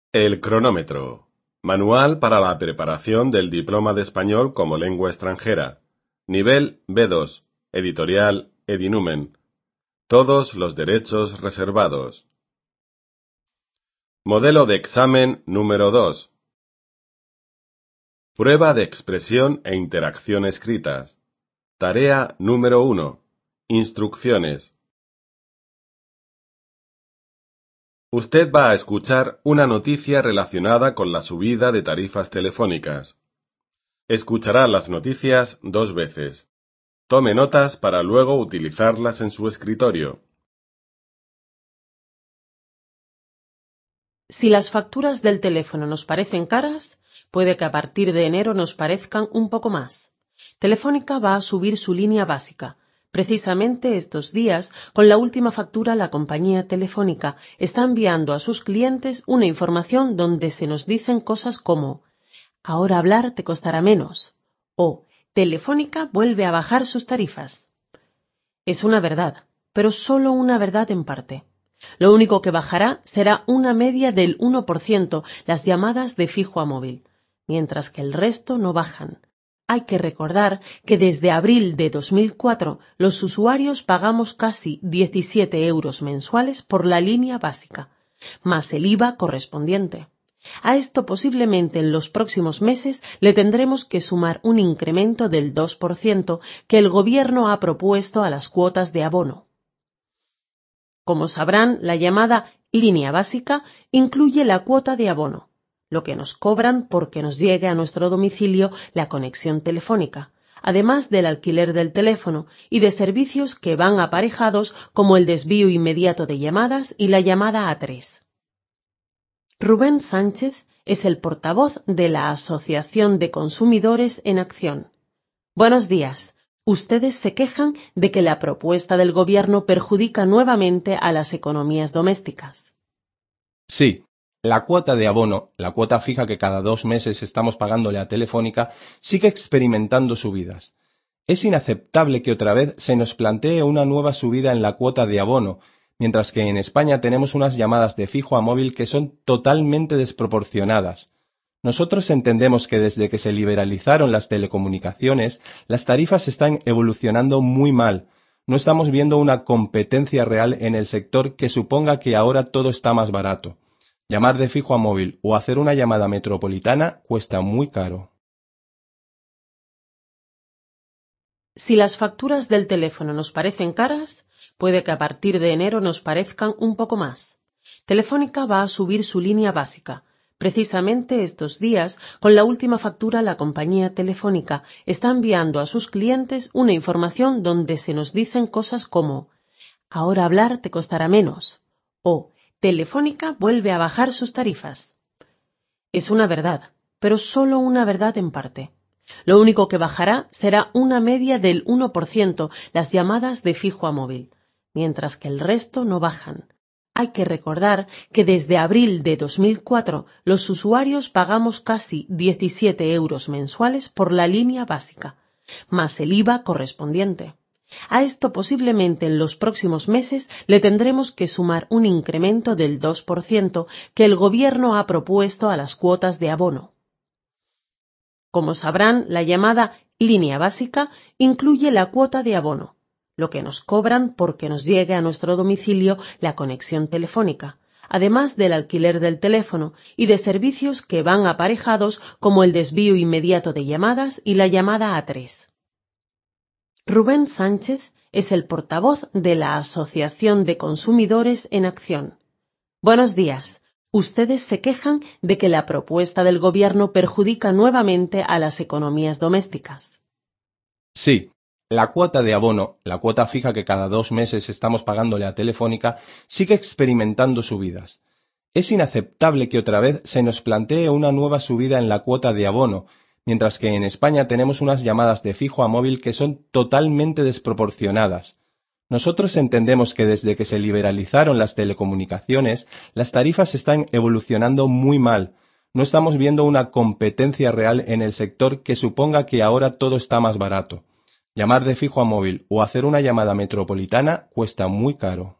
El cronómetro. Manual para la preparación del diploma de español como lengua extranjera. Nivel B2. Editorial Edinumen. Todos los derechos reservados. Modelo de examen número 2. Prueba de expresión e interacción escritas. Tarea número 1. Instrucciones. Usted va a escuchar una noticia relacionada con la subida de tarifas telefónicas. Escuchará las noticias 2 veces. Tome notas para luego utilizarlas en su escritorio. Si las facturas del teléfono nos parecen caras, puede que a partir de enero nos parezcan un poco más. Telefónica va a subir su línea básica. Precisamente estos días, con la última factura, la compañía Telefónica está enviando a sus clientes una información donde se nos dicen cosas como «Ahora hablar te costará menos» o «Telefónica vuelve a bajar sus tarifas». Es una verdad, pero solo una verdad en parte. Lo único que bajará será una media del 1% las llamadas de fijo a móvil, mientras que el resto no bajan. Hay que recordar que desde abril de 2004 los usuarios pagamos casi 17 euros mensuales por la línea básica, más el IVA correspondiente. A esto posiblemente en los próximos meses le tendremos que sumar un incremento del 2% que el gobierno ha propuesto a las cuotas de abono. Como sabrán, la llamada línea básica incluye la cuota de abono, lo que nos cobran porque nos llegue a nuestro domicilio la conexión telefónica, además del alquiler del teléfono y de servicios que van aparejados como el desvío inmediato de llamadas y la llamada a 3. Rubén Sánchez es el portavoz de la Asociación de Consumidores en Acción. Buenos días. Ustedes se quejan de que la propuesta del gobierno perjudica nuevamente a las economías domésticas. Sí, la cuota de abono, la cuota fija que cada 2 meses estamos pagándole a Telefónica, sigue experimentando subidas. Es inaceptable que otra vez se nos plantee una nueva subida en la cuota de abono, mientras que en España tenemos unas llamadas de fijo a móvil que son totalmente desproporcionadas. Nosotros entendemos que desde que se liberalizaron las telecomunicaciones, las tarifas están evolucionando muy mal. No estamos viendo una competencia real en el sector que suponga que ahora todo está más barato. Llamar de fijo a móvil o hacer una llamada metropolitana cuesta muy caro. Si las facturas del teléfono nos parecen caras, puede que a partir de enero nos parezcan un poco más. Telefónica va a subir su línea básica. Precisamente estos días, con la última factura, la compañía Telefónica está enviando a sus clientes una información donde se nos dicen cosas como «Ahora hablar te costará menos» o «Telefónica vuelve a bajar sus tarifas». Es una verdad, pero solo una verdad en parte. Lo único que bajará será una media del 1% las llamadas de fijo a móvil, mientras que el resto no bajan. Hay que recordar que desde abril de 2004 los usuarios pagamos casi 17 euros mensuales por la línea básica, más el IVA correspondiente. A esto posiblemente en los próximos meses le tendremos que sumar un incremento del 2% que el gobierno ha propuesto a las cuotas de abono. Como sabrán, la llamada línea básica incluye la cuota de abono, lo que nos cobran porque nos llegue a nuestro domicilio la conexión telefónica, además del alquiler del teléfono y de servicios que van aparejados como el desvío inmediato de llamadas y la llamada a 3. Rubén Sánchez es el portavoz de la Asociación de Consumidores en Acción. Buenos días. Ustedes se quejan de que la propuesta del gobierno perjudica nuevamente a las economías domésticas. Sí, la cuota de abono, la cuota fija que cada 2 meses estamos pagándole a Telefónica, sigue experimentando subidas. Es inaceptable que otra vez se nos plantee una nueva subida en la cuota de abono, mientras que en España tenemos unas llamadas de fijo a móvil que son totalmente desproporcionadas. Nosotros entendemos que desde que se liberalizaron las telecomunicaciones, las tarifas están evolucionando muy mal. No estamos viendo una competencia real en el sector que suponga que ahora todo está más barato. Llamar de fijo a móvil o hacer una llamada metropolitana cuesta muy caro.